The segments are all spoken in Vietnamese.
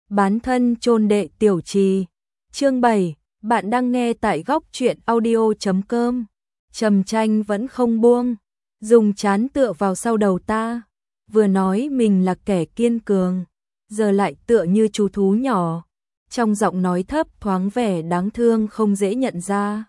Bán thân chôn đệ tiểu trì. Chương 7, bạn đang nghe tại góc truyện audio.com. Trầm Tranh vẫn không buông, dùng trán tựa vào sau đầu ta, vừa nói mình là kẻ kiên cường, giờ lại tựa như chú thú nhỏ, trong giọng nói thấp thoáng vẻ đáng thương không dễ nhận ra.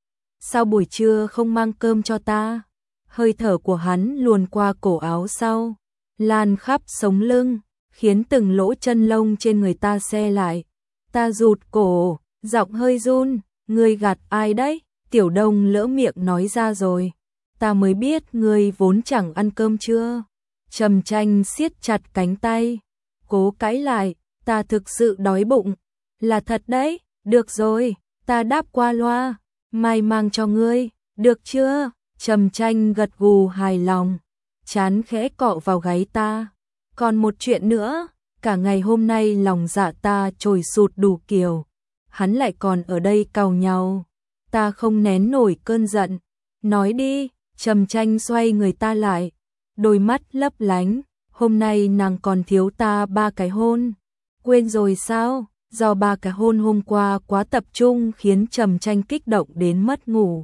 Sao buổi trưa không mang cơm cho ta? Hơi thở của hắn luồn qua cổ áo sau, lan khắp sống lưng, khiến từng lỗ chân lông trên người ta se lại. Ta rụt cổ, giọng hơi run, ngươi gạt ai đấy? Tiểu Đông lỡ miệng nói ra rồi. Ta mới biết ngươi vốn chẳng ăn cơm trưa. Trầm Tranh siết chặt cánh tay, cố cãi lại, ta thực sự đói bụng. Là thật đấy, được rồi, ta đáp qua loa, mai mang cho ngươi, được chưa? Trầm Tranh gật gù hài lòng, chán khẽ cọ vào gáy ta. Còn một chuyện nữa, cả ngày hôm nay lòng dạ ta trồi sụt đủ kiểu, hắn lại còn ở đây càu nhàu, ta không nén nổi cơn giận. Nói đi. Trầm Tranh xoay người ta lại, đôi mắt lấp lánh, hôm nay nàng còn thiếu ta 3 cái hôn. Quên rồi sao? Do 3 cái hôn hôm qua quá tập trung khiến Trầm Tranh kích động đến mất ngủ,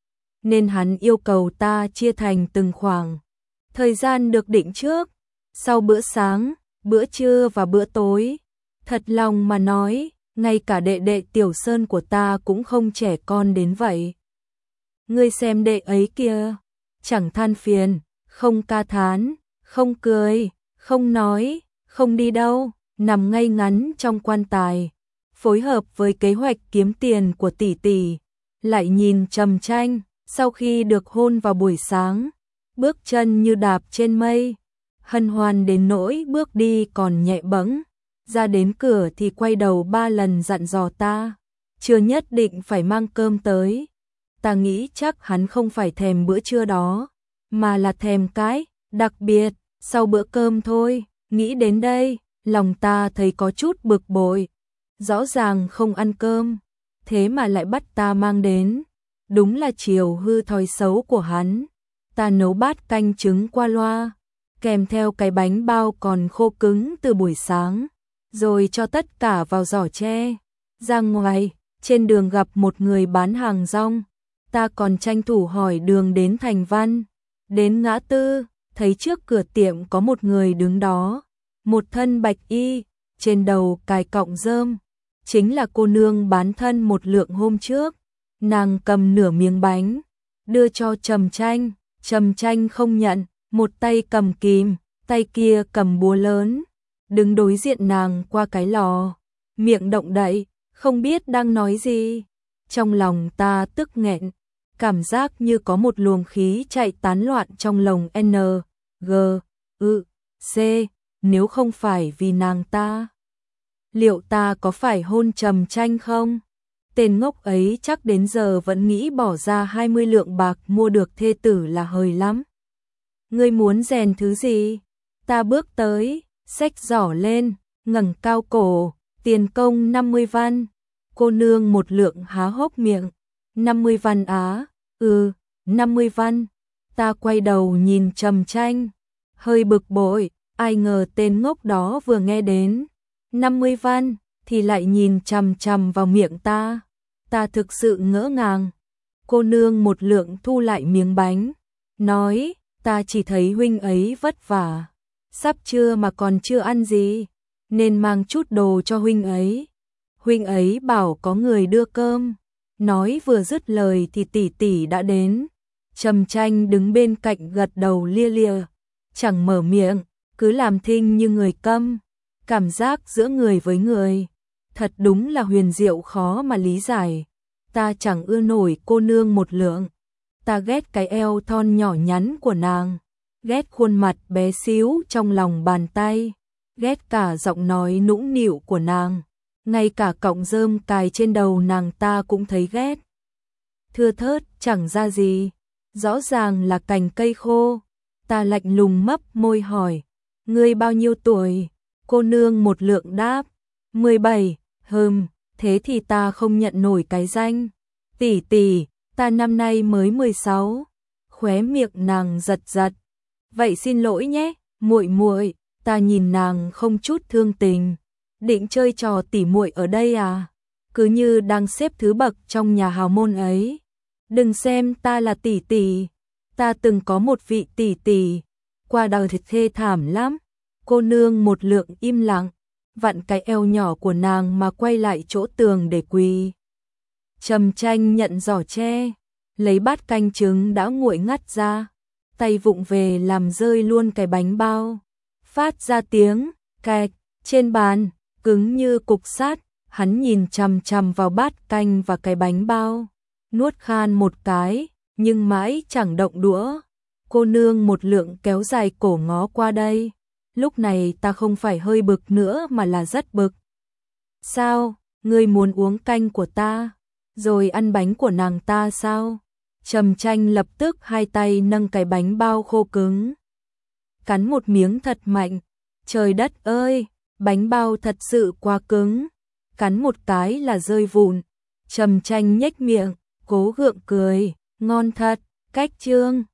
nên hắn yêu cầu ta chia thành từng khoảng thời gian được định trước, sau bữa sáng, bữa trưa và bữa tối. Thật lòng mà nói, ngay cả đệ đệ Tiểu Sơn của ta cũng không trẻ con đến vậy. Ngươi xem đệ ấy kìa, chẳng than phiền, không ca thán, không cười, không nói, không đi đâu, nằm ngay ngắn trong quan tài, phối hợp với kế hoạch kiếm tiền của tỷ tỷ. Lại nhìn Trầm Tranh, sau khi được hôn vào buổi sáng, bước chân như đạp trên mây, hân hoan đến nỗi bước đi còn nhẹ bẫng, ra đến cửa thì quay đầu 3 lần dặn dò ta, chưa nhất định phải mang cơm tới. Ta nghĩ chắc hắn không phải thèm bữa trưa đó, mà là thèm cái đặc biệt sau bữa cơm thôi. Nghĩ đến đây, lòng ta thấy có chút bực bội. Rõ ràng không ăn cơm, thế mà lại bắt ta mang đến. Đúng là chiều hư thói xấu của hắn. Ta nấu bát canh trứng qua loa, kèm theo cái bánh bao còn khô cứng từ buổi sáng, rồi cho tất cả vào giỏ tre. Ra ngoài, trên đường gặp một người bán hàng rong, ta còn tranh thủ hỏi đường đến Thành Văn. Đến ngã tư, thấy trước cửa tiệm có một người đứng đó, một thân bạch y, trên đầu cài cọng rơm, chính là cô nương bán thân một lượng hôm trước. Nàng cầm nửa miếng bánh, đưa cho Trầm Tranh. Trầm Tranh không nhận, một tay cầm kìm, tay kia cầm búa lớn, đứng đối diện nàng qua cái lò, miệng động đậy, không biết đang nói gì. Trong lòng ta tức nghẹn, cảm giác như có một luồng khí chạy tán loạn trong lồng N, G, U, C, nếu không phải vì nàng ta, liệu ta có phải hôn Trầm Tranh không? Tên ngốc ấy chắc đến giờ vẫn nghĩ bỏ ra 20 lượng bạc mua được thê tử là hời lắm. Ngươi muốn rèn thứ gì? Ta bước tới, xách giỏ lên, ngẩng cao cổ, tiền công 50 văn. Cô nương một lượng há hốc miệng. 50 văn á? 50 văn. Ta quay đầu nhìn Trầm Tranh, hơi bực bội, ai ngờ tên ngốc đó vừa nghe đến 50 văn thì lại nhìn chằm chằm vào miệng ta. Ta thực sự ngỡ ngàng. Cô nương một lượng thu lại miếng bánh, nói, ta chỉ thấy huynh ấy vất vả, sắp trưa mà còn chưa ăn gì, nên mang chút đồ cho huynh ấy. Huynh ấy bảo có người đưa cơm. Nói vừa dứt lời thì tỷ tỷ đã đến. Trầm Tranh đứng bên cạnh gật đầu lia lịa, chẳng mở miệng, cứ làm thinh như người câm. Cảm giác giữa người với người thật đúng là huyền diệu khó mà lý giải. Ta chẳng ưa nổi cô nương một lượng. Ta ghét cái eo thon nhỏ nhắn của nàng, ghét khuôn mặt bé xíu trong lòng bàn tay, ghét cả giọng nói nũng nịu của nàng, ngay cả cọng rơm cài trên đầu nàng ta cũng thấy ghét. Thưa thớt chẳng ra gì, rõ ràng là cành cây khô. Ta lạnh lùng mấp môi hỏi, ngươi bao nhiêu tuổi? Cô nương một lượng đáp, 17. Thế thì ta không nhận nổi cái danh. Tỷ tỷ, ta năm nay mới 16. Khóe miệng nàng giật giật. Vậy xin lỗi nhé, muội muội. Ta nhìn nàng không chút thương tình, định chơi trò tỉ muội ở đây à? Cứ như đang xếp thứ bậc trong nhà hào môn ấy. Đừng xem ta là tỷ tỷ, ta từng có một vị tỷ tỷ, qua đời thật thê thảm lắm. Cô nương một lượng im lặng, vặn cái eo nhỏ của nàng mà quay lại chỗ tường để quỳ. Trầm Tranh nhận giỏ tre, lấy bát canh trứng đã nguội ngắt ra, tay vụng về làm rơi luôn cái bánh bao. Phát ra tiếng kẹt trên bàn, cứng như cục sắt. Hắn nhìn chằm chằm vào bát canh và cái bánh bao, nuốt khan một cái, nhưng mãi chẳng động đũa. Cô nương một lượng kéo dài cổ ngó qua đây. Lúc này ta không phải hơi bực nữa mà là rất bực. Sao, ngươi muốn uống canh của ta, rồi ăn bánh của nàng ta sao? Trầm Tranh lập tức hai tay nâng cái bánh bao khô cứng, cắn một miếng thật mạnh. Trời đất ơi, bánh bao thật sự quá cứng, cắn một cái là rơi vụn. Trầm Tranh nhếch miệng, cố gượng cười, ngon thật, cách trương.